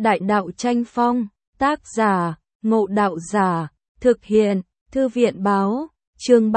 Đại đạo tranh phong, tác giả, Ngộ Đạo Giả, thực hiện, Thư viện báo, chương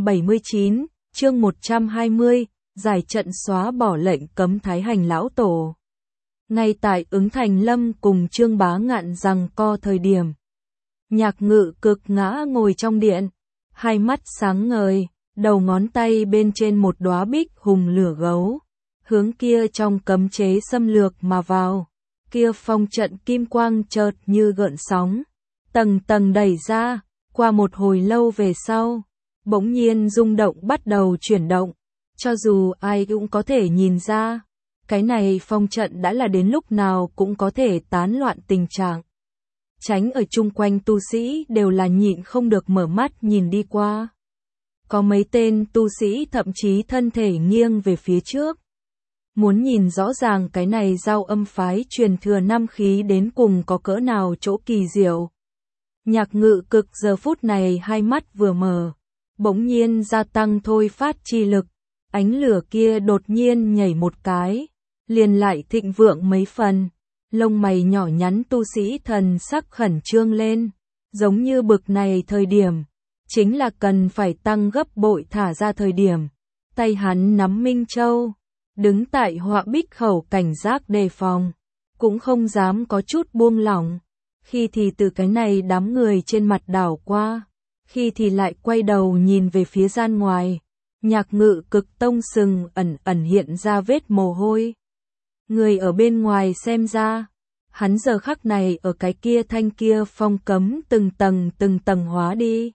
379, chương 120, giải trận xóa bỏ lệnh cấm Thái Hành Lão Tổ. Ngay tại ứng Thành Lâm cùng Trương Bá Ngạn giằng co thời điểm. Nhạc Ngự Cực ngã ngồi trong điện, hai mắt sáng ngời, đầu ngón tay bên trên một đóa bích hùng lửa gấu, hướng kia trong cấm chế xâm lược mà vào. Kia phong trận kim quang chợt như gợn sóng, tầng tầng đẩy ra, qua một hồi lâu về sau, bỗng nhiên rung động bắt đầu chuyển động, cho dù ai cũng có thể nhìn ra, cái này phong trận đã là đến lúc nào cũng có thể tán loạn tình trạng. Tránh ở chung quanh tu sĩ đều là nhịn không được mở mắt nhìn đi qua. Có mấy tên tu sĩ thậm chí thân thể nghiêng về phía trước. Muốn nhìn rõ ràng cái này Giao Âm phái truyền thừa năm khí đến cùng có cỡ nào chỗ kỳ diệu. Nhạc Ngự Cực giờ phút này hai mắt vừa mở, bỗng nhiên gia tăng thôi phát chi lực, ánh lửa kia đột nhiên nhảy một cái, liền lại thịnh vượng mấy phần, lông mày nhỏ nhắn tu sĩ thần sắc khẩn trương lên, giống như bực này thời điểm, chính là cần phải tăng gấp bội thả ra thời điểm, tay hắn nắm Minh Châu. Đứng tại họa bích khẩu cảnh giác đề phòng, cũng không dám có chút buông lỏng, khi thì từ cái này đám người trên mặt đảo qua, khi thì lại quay đầu nhìn về phía gian ngoài, Nhạc Ngự Cực tông sừng ẩn ẩn hiện ra vết mồ hôi. Người ở bên ngoài xem ra, hắn giờ khắc này ở cái kia thanh kia phong cấm từng tầng hóa đi.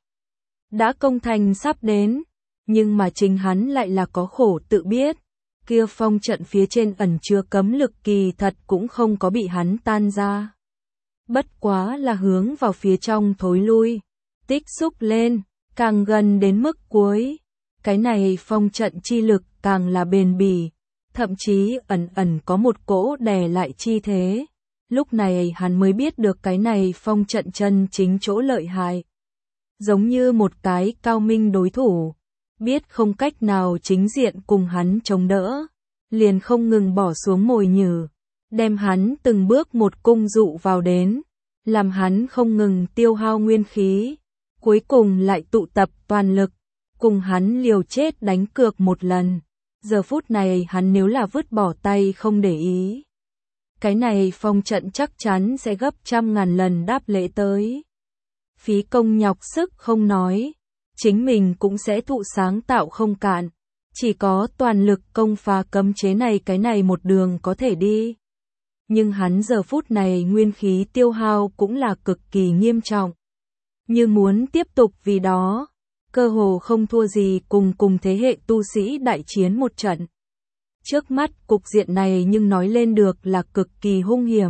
Đã công thành sắp đến, nhưng mà chính hắn lại là có khổ tự biết. Kia phong trận phía trên ẩn chứa cấm lực kỳ thật cũng không có bị hắn tan ra. Bất quá là hướng vào phía trong thối lui, tích xúc lên, càng gần đến mức cuối. Cái này phong trận chi lực càng là bền bỉ, thậm chí ẩn có một cỗ đè lại chi thế. Lúc này hắn mới biết được cái này phong trận chân chính chỗ lợi hại. Giống như một cái cao minh đối thủ. Biết không cách nào chính diện cùng hắn chống đỡ, liền không ngừng bỏ xuống mồi nhử, đem hắn từng bước một cung dụ vào đến, làm hắn không ngừng tiêu hao nguyên khí, cuối cùng lại tụ tập toàn lực, cùng hắn liều chết đánh cược một lần. Giờ phút này hắn nếu là vứt bỏ tay không để ý, cái này phong trận chắc chắn sẽ gấp trăm ngàn lần đáp lễ tới. Phí công nhọc sức không nói, chính mình cũng sẽ thụ sáng tạo không cạn, chỉ có toàn lực công phá cấm chế này cái này một đường có thể đi. Nhưng hắn giờ phút này nguyên khí tiêu hao cũng là cực kỳ nghiêm trọng. Như muốn tiếp tục vì đó, cơ hồ không thua gì cùng thế hệ tu sĩ đại chiến một trận. Trước mắt cục diện này nhưng nói lên được là cực kỳ hung hiểm.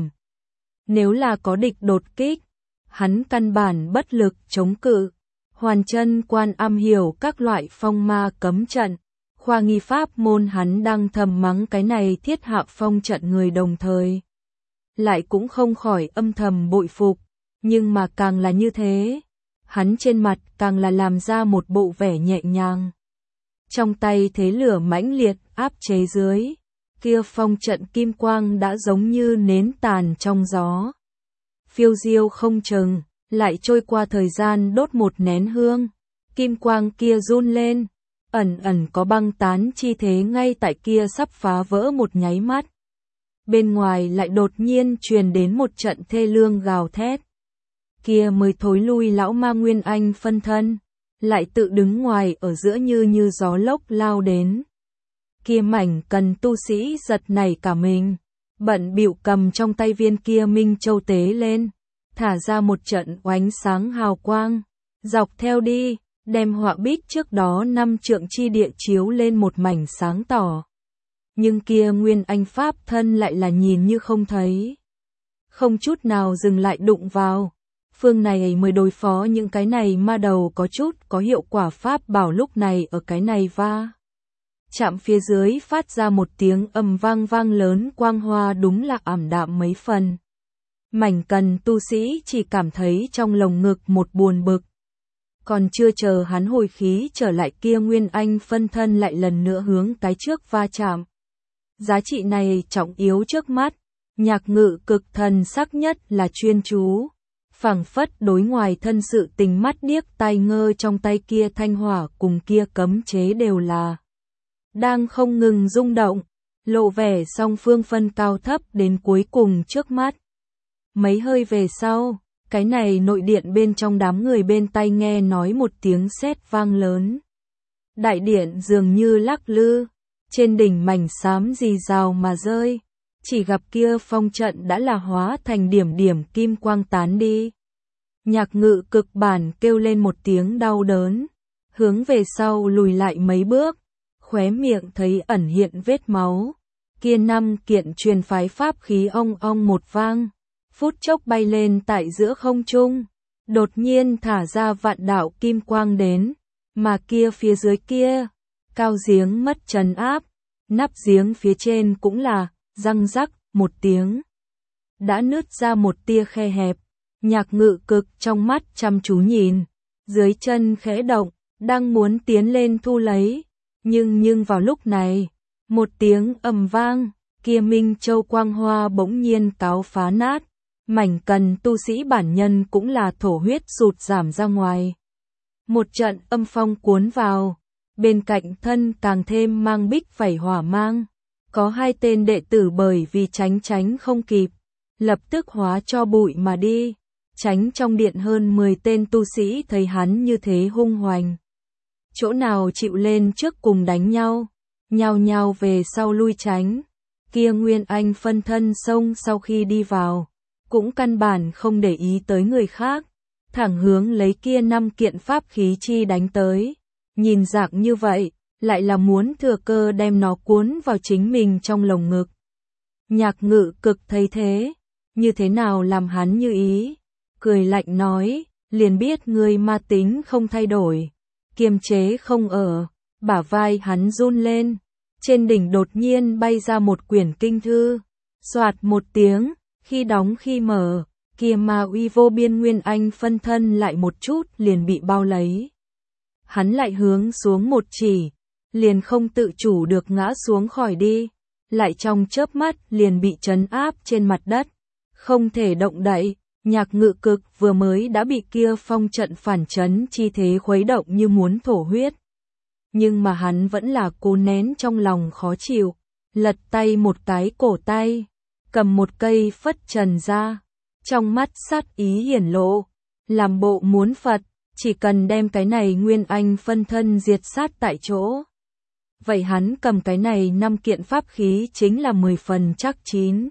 Nếu là có địch đột kích, hắn căn bản bất lực chống cự. Hoàn Chân Quan am hiểu các loại phong ma cấm trận, khoa nghi pháp môn hắn đang thầm mắng cái này thiết hạ phong trận người đồng thời. Lại cũng không khỏi âm thầm bội phục, nhưng mà càng là như thế, hắn trên mặt càng là làm ra một bộ vẻ nhẹ nhàng. Trong tay thế lửa mãnh liệt áp chế dưới, kia phong trận kim quang đã giống như nến tàn trong gió. Phiêu diêu không chừng. Lại trôi qua thời gian đốt một nén hương, kim quang kia run lên, ẩn có băng tán chi thế ngay tại kia sắp phá vỡ một nháy mắt. Bên ngoài lại đột nhiên truyền đến một trận thê lương gào thét. Kia mới thối lui lão ma Nguyên Anh phân thân, lại tự đứng ngoài ở giữa như gió lốc lao đến. Kia mảnh cần tu sĩ giật nảy cả mình, bận bịu cầm trong tay viên kia Minh Châu tế lên. Thả ra một trận oánh sáng hào quang, dọc theo đi, đem họa bích trước đó 5 trượng chi địa chiếu lên một mảnh sáng tỏ. Nhưng kia Nguyên Anh Pháp thân lại là nhìn như không thấy. Không chút nào dừng lại đụng vào. Phương này mới đối phó những cái này ma đầu có chút có hiệu quả pháp bảo lúc này ở cái này va. Chạm phía dưới phát ra một tiếng ầm vang lớn quang hoa đúng là ảm đạm mấy phần. Mảnh cần tu sĩ chỉ cảm thấy trong lồng ngực một buồn bực. Còn chưa chờ hắn hồi khí trở lại kia Nguyên Anh phân thân lại lần nữa hướng cái trước va chạm. Giá trị này trọng yếu trước mắt, Nhạc Ngự Cực thần sắc nhất là chuyên chú, phảng phất đối ngoài thân sự tình mắt điếc tai ngơ, trong tay kia thanh hỏa cùng kia cấm chế đều là đang không ngừng rung động, lộ vẻ song phương phân cao thấp đến cuối cùng trước mắt. Mấy hơi về sau, cái này nội điện bên trong đám người bên tai nghe nói một tiếng sét vang lớn. Đại điện dường như lắc lư, trên đỉnh mảnh xám rì rào mà rơi, chỉ gặp kia phong trận đã là hóa thành điểm điểm kim quang tán đi. Nhạc Ngự Cực bản kêu lên một tiếng đau đớn, hướng về sau lùi lại mấy bước, khóe miệng thấy ẩn hiện vết máu. Kia 5 kiện truyền phái pháp khí ong ong một vang, phút chốc bay lên tại giữa không trung, đột nhiên thả ra vạn đạo kim quang đến, mà kia phía dưới kia, cao giếng mất trấn áp, nắp giếng phía trên cũng là răng rắc một tiếng, đã nứt ra một tia khe hẹp. Nhạc Ngự Cực trong mắt chăm chú nhìn, dưới chân khẽ động, đang muốn tiến lên thu lấy, nhưng vào lúc này, một tiếng ầm vang, kia Minh Châu quang hoa bỗng nhiên cáo phá nát, mảnh cần tu sĩ bản nhân cũng là thổ huyết sụt giảm ra ngoài. Một trận âm phong cuốn vào, bên cạnh thân càng thêm mang bích phẩy hỏa mang, có 2 tên đệ tử bởi vì tránh không kịp, lập tức hóa cho bụi mà đi. Tránh trong điện hơn 10 tên tu sĩ thấy hắn như thế hung hoành, chỗ nào chịu lên trước cùng đánh nhau, nhao nhao về sau lui tránh. Kia Nguyên Anh phân thân xông sau khi đi vào, cũng căn bản không để ý tới người khác, thẳng hướng lấy kia 5 kiện pháp khí chi đánh tới. Nhìn dạng như vậy, lại là muốn thừa cơ đem nó cuốn vào chính mình trong lồng ngực. Nhạc Ngự Cực thấy thế, như thế nào làm hắn như ý, cười lạnh nói, liền biết ngươi ma tính không thay đổi, kiềm chế không ở. Bả vai hắn run lên, trên đỉnh đột nhiên bay ra một quyển kinh thư, soạt một tiếng, khi đóng khi mở, kia ma uy vô biên Nguyên Anh phân thân lại một chút liền bị bao lấy. Hắn lại hướng xuống một chỉ, liền không tự chủ được ngã xuống khỏi đi, lại trong chớp mắt liền bị trấn áp trên mặt đất, không thể động đậy. Nhạc Ngự Cực vừa mới đã bị kia phong trận phản chấn chi thế khuấy động như muốn thổ huyết. Nhưng mà hắn vẫn là cố nén trong lòng khó chịu, lật tay một cái cổ tay, cầm một cây phất trần ra, trong mắt sát ý hiển lộ, làm bộ muốn Phật, chỉ cần đem cái này Nguyên Anh phân thân diệt sát tại chỗ. Vậy hắn cầm cái này 5 kiện pháp khí chính là 10 phần chắc chín,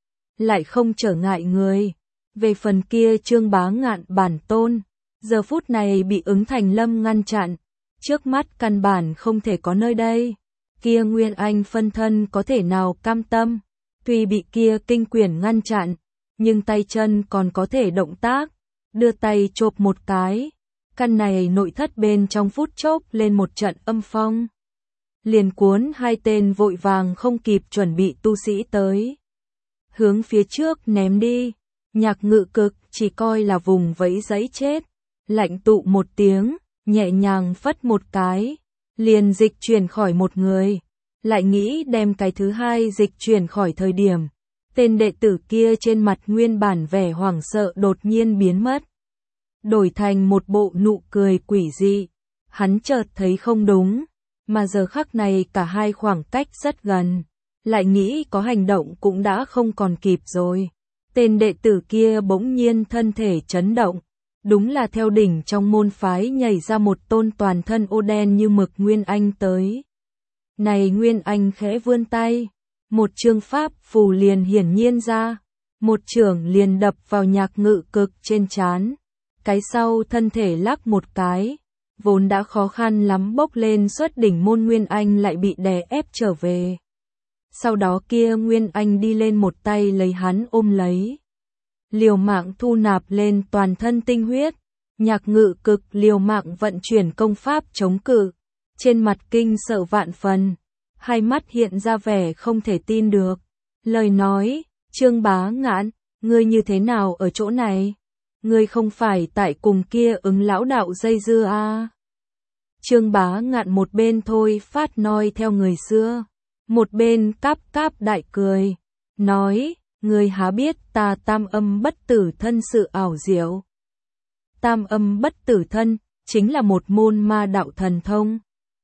lại không trở ngại người. Về phần kia Trương Bá Ngạn bản tôn, giờ phút này bị Ứng Thành Lâm ngăn chặn, trước mắt căn bản không thể có nơi đây. Kia Nguyên Anh phân thân có thể nào cam tâm, tuy bị kia kinh quyển ngăn chặn, nhưng tay chân còn có thể động tác, đưa tay chộp một cái. Căn này nội thất bên trong phút chốc lên một trận âm phong, liền cuốn 2 tên vội vàng không kịp chuẩn bị tu sĩ tới, hướng phía trước ném đi. Nhạc Ngự Cực chỉ coi là vùng vẫy giấy chết, lạnh tụ một tiếng, nhẹ nhàng phất một cái, liền dịch chuyển khỏi một người, lại nghĩ đem cái thứ hai dịch chuyển khỏi thời điểm, tên đệ tử kia trên mặt nguyên bản vẻ hoảng sợ đột nhiên biến mất, đổi thành một bộ nụ cười quỷ dị. Hắn chợt thấy không đúng, mà giờ khắc này cả hai khoảng cách rất gần, lại nghĩ có hành động cũng đã không còn kịp rồi. Tên đệ tử kia bỗng nhiên thân thể chấn động, đúng là theo đỉnh trong môn phái nhảy ra một tôn toàn thân ô đen như mực Nguyên Anh tới. Này Nguyên Anh khẽ vươn tay, một chương pháp phù liền hiển nhiên ra, một chưởng liền đập vào Nhạc Ngự Cực trên trán, cái sau thân thể lắc một cái, vốn đã khó khăn lắm bốc lên xuất đỉnh môn Nguyên Anh lại bị đè ép trở về. Sau đó kia Nguyên Anh đi lên một tay lấy hắn ôm lấy, liều mạng thu nạp lên toàn thân tinh huyết. Nhạc Ngự Cực liều mạng vận chuyển công pháp chống cự, trên mặt kinh sợ vạn phần, hai mắt hiện ra vẻ không thể tin được. Lời nói, Trương Bá Ngạn, ngươi như thế nào ở chỗ này? Ngươi không phải tại cùng kia Ứng lão đạo dây dưa à? Trương Bá Ngạn một bên thôi phát noi theo người xưa, một bên cáp cáp đại cười, nói, Ngươi há biết ta tam âm bất tử thân sự ảo diệu. Tam âm bất tử thân chính là một môn ma đạo thần thông.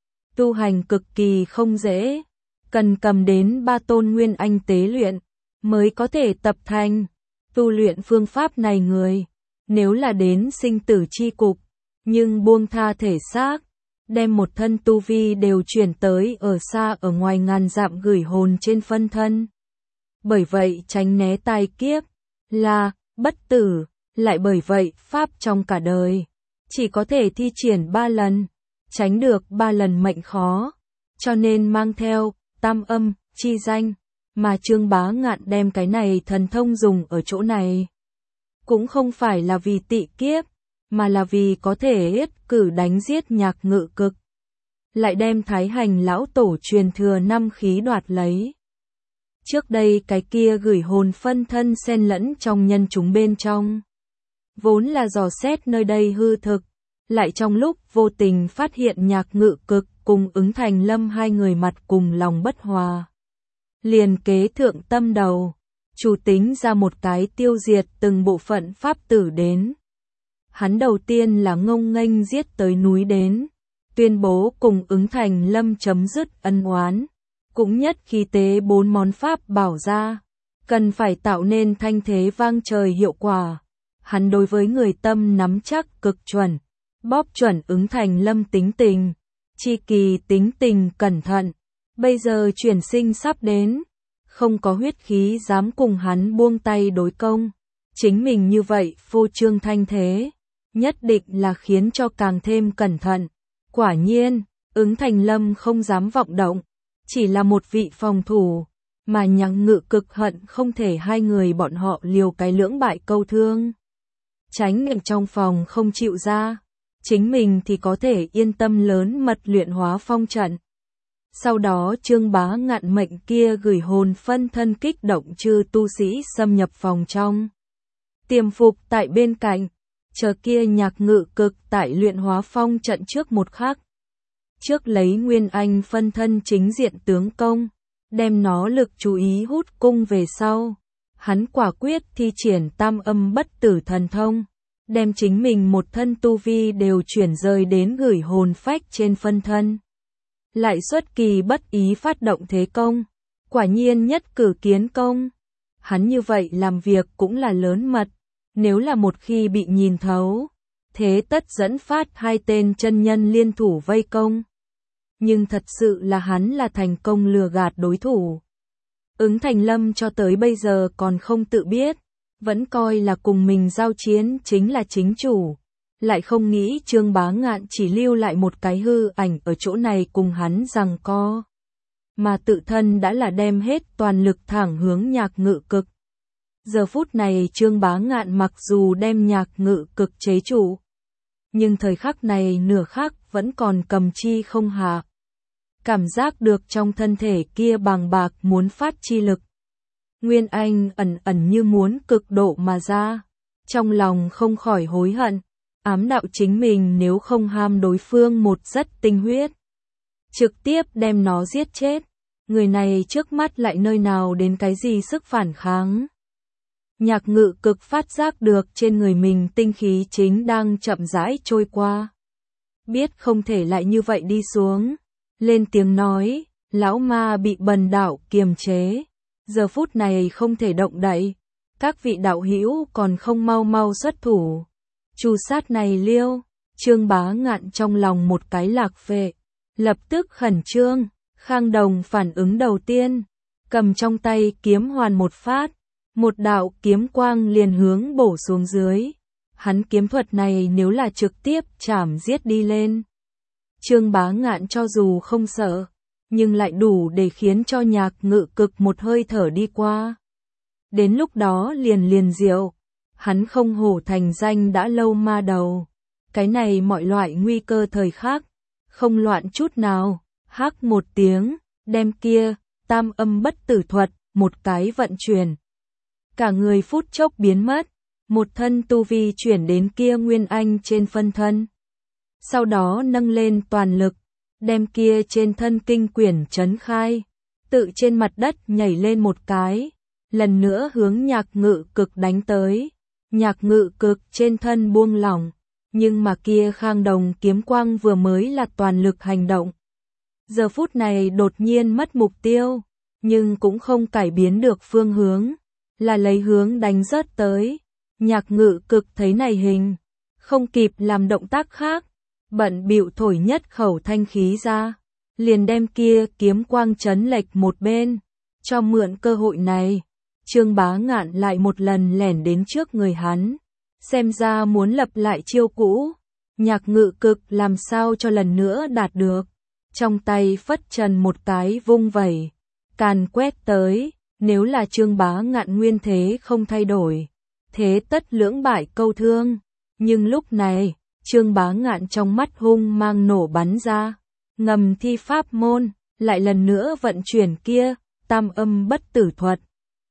Tu hành cực kỳ không dễ, cần cầm đến 3 tôn nguyên anh tế luyện mới có thể tập thành. Tu luyện phương pháp này người, nếu là đến sinh tử chi cục, nhưng buông tha thể xác, đem một thân tu vi đều chuyển tới ở xa ở ngoài ngàn dặm gửi hồn trên phân thân. Bởi vậy tránh né tai kiếp là bất tử, lại bởi vậy pháp trong cả đời chỉ có thể thi triển 3 lần, tránh được 3 lần mệnh khó, cho nên mang theo tam âm chi danh, mà Trương Bá Ngạn đem cái này thần thông dùng ở chỗ này. Cũng không phải là vì tị kiếp, mà là vì có thể yết cử đánh giết Nhạc Ngự Cực. Lại đem Thái Hành lão tổ truyền thừa 5 khí đoạt lấy. Trước đây cái kia gửi hồn phân thân xen lẫn trong nhân chúng bên trong. Vốn là dò xét nơi đây hư thực, lại trong lúc vô tình phát hiện Nhạc Ngự Cực cùng Ứng Thành Lâm hai người mặt cùng lòng bất hòa. Liền kế thượng tâm đầu, chủ tính ra một cái tiêu diệt từng bộ phận pháp tử đến. Hắn đầu tiên là ngông nghênh giết tới núi đến, tuyên bố cùng Ứng Thành Lâm chấm dứt ân oán, cũng nhất khi tế 4 món pháp bảo ra, cần phải tạo nên thanh thế vang trời hiệu quả. Hắn đối với người tâm nắm chắc cực chuẩn, bóp chuẩn Ứng Thành Lâm tính tình, chi kỳ tính tình cẩn thận, bây giờ chuyển sinh sắp đến, không có huyết khí dám cùng hắn buông tay đối công, chính mình như vậy phô trương thanh thế, nhất định là khiến cho càng thêm cẩn thận. Quả nhiên, Ứng Thành Lâm không dám vọng động, chỉ là một vị phòng thủ, mà Nhạc Ngự Cực hận không thể hai người bọn họ liều cái lưỡng bại câu thương. Tránh ở trong phòng không chịu ra, chính mình thì có thể yên tâm lớn mật luyện hóa phong trận. Sau đó Trương Bá Ngạn mệnh kia gửi hồn phân thân kích động chư tu sĩ xâm nhập phòng trong. Tiềm phục tại bên cạnh, chờ kia Nhạc Ngự Cực tại luyện hóa phong trận trước một khắc. Trước lấy Nguyên Anh phân thân chính diện tướng công, đem nó lực chú ý hút cung về sau. Hắn quả quyết thi triển tam âm bất tử thần thông, đem chính mình một thân tu vi đều chuyển rời đến gửi hồn phách trên phân thân. Lại xuất kỳ bất ý phát động thế công, quả nhiên nhất cử kiến công. Hắn như vậy làm việc cũng là lớn mật, nếu là một khi bị nhìn thấu, thế tất dẫn phát 2 tên chân nhân liên thủ vây công. Nhưng thật sự là hắn là thành công lừa gạt đối thủ. Ứng Thành Lâm cho tới bây giờ còn không tự biết, vẫn coi là cùng mình giao chiến chính là chính chủ. Lại không nghĩ Trương Bá Ngạn chỉ lưu lại một cái hư ảnh ở chỗ này cùng hắn giằng co. Mà tự thân đã là đem hết toàn lực thẳng hướng Nhạc Ngự Cực. Giờ phút này Trương Bá Ngạn mặc dù đem Nhạc Ngự Cực chế trụ, nhưng thời khắc này nửa khắc vẫn còn cầm chi không hạ. Cảm giác được trong thân thể kia bàng bạc muốn phát chi lực. Nguyên Anh ẩn ẩn như muốn cực độ mà ra. Trong lòng không khỏi hối hận. Ám đạo chính mình nếu không ham đối phương một rất tinh huyết. Trực tiếp đem nó giết chết. Người này trước mắt lại nơi nào đến cái gì sức phản kháng. Nhạc Ngự Cực phát giác được trên người mình tinh khí chính đang chậm rãi trôi qua. Biết không thể lại như vậy đi xuống. Lên tiếng nói, lão ma bị bần đạo kiềm chế. Giờ phút này không thể động đậy. Các vị đạo hữu còn không mau mau xuất thủ. Chu sát này liêu, Trương Bá Ngạn trong lòng một cái lạc phệ. Lập tức khẩn trương, Khang Đồng phản ứng đầu tiên. Cầm trong tay kiếm hoàn một phát. Một đạo kiếm quang liền hướng bổ xuống dưới. Hắn kiếm thuật này nếu là trực tiếp chảm giết đi lên. Trương Bá Ngạn cho dù không sợ, nhưng lại đủ để khiến cho Nhạc Ngự Cực một hơi thở đi qua. Đến lúc đó liền diệu, hắn không hổ thành danh đã lâu ma đầu. Cái này mọi loại nguy cơ thời khắc, không loạn chút nào, hắc một tiếng, đem kia, tam âm bất tử thuật, một cái vận chuyển. Cả người phút chốc biến mất, một thân tu vi chuyển đến kia Nguyên Anh trên phân thân. Sau đó nâng lên toàn lực, đem kia trên thân kinh quyển trấn khai, tự trên mặt đất nhảy lên một cái, lần nữa hướng Nhạc Ngự Cực đánh tới. Nhạc Ngự Cực trên thân buông lỏng, nhưng mà kia Khang Đồng kiếm quang vừa mới là toàn lực hành động. Giờ phút này đột nhiên mất mục tiêu, nhưng cũng không cải biến được phương hướng, là lấy hướng đánh rớt tới. Nhạc Ngự Cực thấy này hình, không kịp làm động tác khác, bận bịu thổi nhất khẩu thanh khí ra, liền đem kia kiếm quang chấn lệch một bên. Cho mượn cơ hội này, Trương Bá Ngạn lại một lần lẻn đến trước người hắn, xem ra muốn lập lại chiêu cũ. Nhạc Ngự Cực làm sao cho lần nữa đạt được, trong tay phất trần một cái vung vẩy, càn quét tới. Nếu là Trương Bá Ngạn nguyên thế không thay đổi, thế tất lưỡng bại câu thương. Nhưng lúc này, Trương Bá Ngạn trong mắt hung mang nổ bắn ra, ngầm thi pháp môn, lại lần nữa vận chuyển kia tam âm bất tử thuật.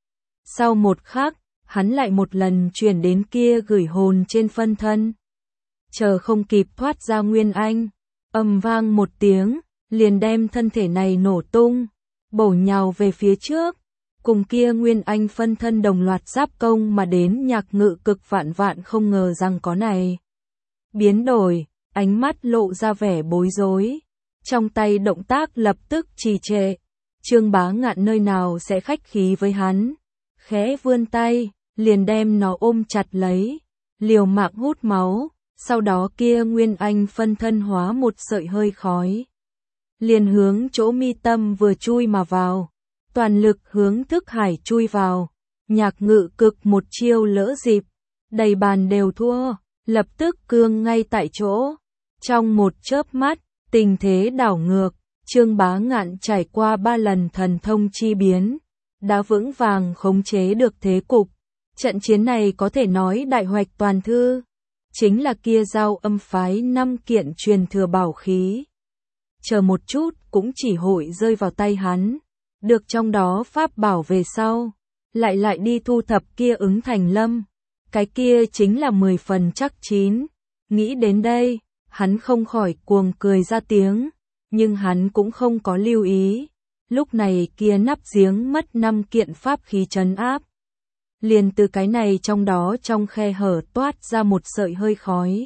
Sau một khắc, hắn lại một lần chuyển đến kia gửi hồn trên phân thân. Chờ không kịp thoát ra nguyên anh, ầm vang một tiếng, liền đem thân thể này nổ tung, bổ nhào về phía trước. Cùng kia nguyên anh phân thân đồng loạt giáp công mà đến. Nhạc Ngự Cực vạn vạn không ngờ rằng có này biến đổi, ánh mắt lộ ra vẻ bối rối, trong tay động tác lập tức trì trệ. Trương Bá Ngạn nơi nào sẽ khách khí với hắn, khẽ vươn tay, liền đem nó ôm chặt lấy, liều mạng hút máu. Sau đó kia nguyên anh phân thân hóa một sợi hơi khói, liền hướng chỗ mi tâm vừa chui mà vào, toàn lực hướng thức hải chui vào. Nhạc Ngự Cực một chiêu lỡ dịp, đầy bàn đều thua, lập tức cương ngay tại chỗ. Trong một chớp mắt, tình thế đảo ngược, Trương Bá Ngạn trải qua 3 lần thần thông chi biến, đã vững vàng khống chế được thế cục. Trận chiến này có thể nói đại hoạch toàn thư, chính là kia Giao Âm phái 5 kiện truyền thừa bảo khí. Chờ một chút cũng chỉ hội rơi vào tay hắn, được trong đó pháp bảo về sau, lại đi thu thập kia Ứng Thành Lâm, cái kia chính là 10 phần chắc chín. Nghĩ đến đây, hắn không khỏi cuồng cười ra tiếng, nhưng hắn cũng không có lưu ý. Lúc này kia nắp giếng mất 5 kiện pháp khí trấn áp, liền từ cái này trong đó trong khe hở toát ra một sợi hơi khói,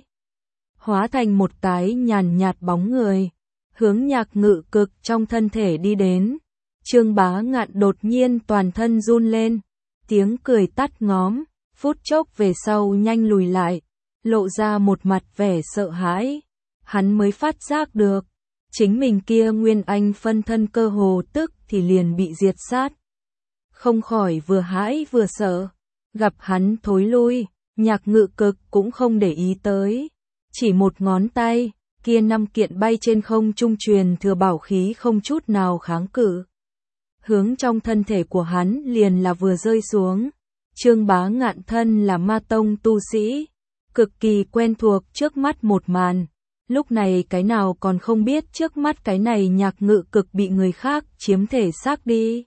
hóa thành một cái nhàn nhạt bóng người, hướng Nhạc Ngự Cực trong thân thể đi đến. Trương Bá Ngạn đột nhiên toàn thân run lên, tiếng cười tắt ngóm, phút chốc về sau nhanh lùi lại, lộ ra một mặt vẻ sợ hãi. Hắn mới phát giác được, chính mình kia nguyên anh phân thân cơ hồ tức thì liền bị diệt sát. Không khỏi vừa hãi vừa sợ, gặp hắn thối lui, Nhạc Ngự Cực cũng không để ý tới, chỉ một ngón tay, kia 5 kiện bay trên không trung truyền thừa bảo khí không chút nào kháng cự, hướng trong thân thể của hắn liền là vừa rơi xuống. Trương Bá Ngạn thân là ma tông tu sĩ, cực kỳ quen thuộc trước mắt một màn, lúc này cái nào còn không biết trước mắt cái này Nhạc Ngự Cực bị người khác chiếm thể xác đi.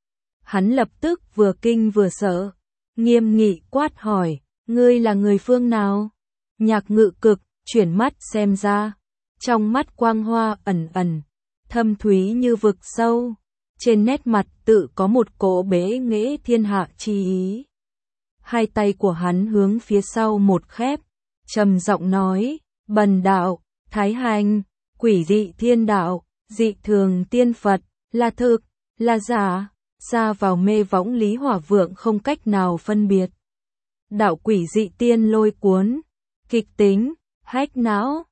Hắn lập tức vừa kinh vừa sợ, nghiêm nghị quát hỏi, ngươi là người phương nào? Nhạc Ngự Cực chuyển mắt xem ra, trong mắt quang hoa ẩn ẩn, thâm thúy như vực sâu, trên nét mặt tự có một cỗ bế nghệ thiên hạ chi ý. Hai tay của hắn hướng phía sau một khép, trầm giọng nói, bần đạo, thái hành, quỷ dị thiên đạo, dị thường tiên Phật, là thực, là giả, ra vào mê võng Lý Hỏa Vượng không cách nào phân biệt. Đạo quỷ dị tiên lôi cuốn, kịch tính, hách não,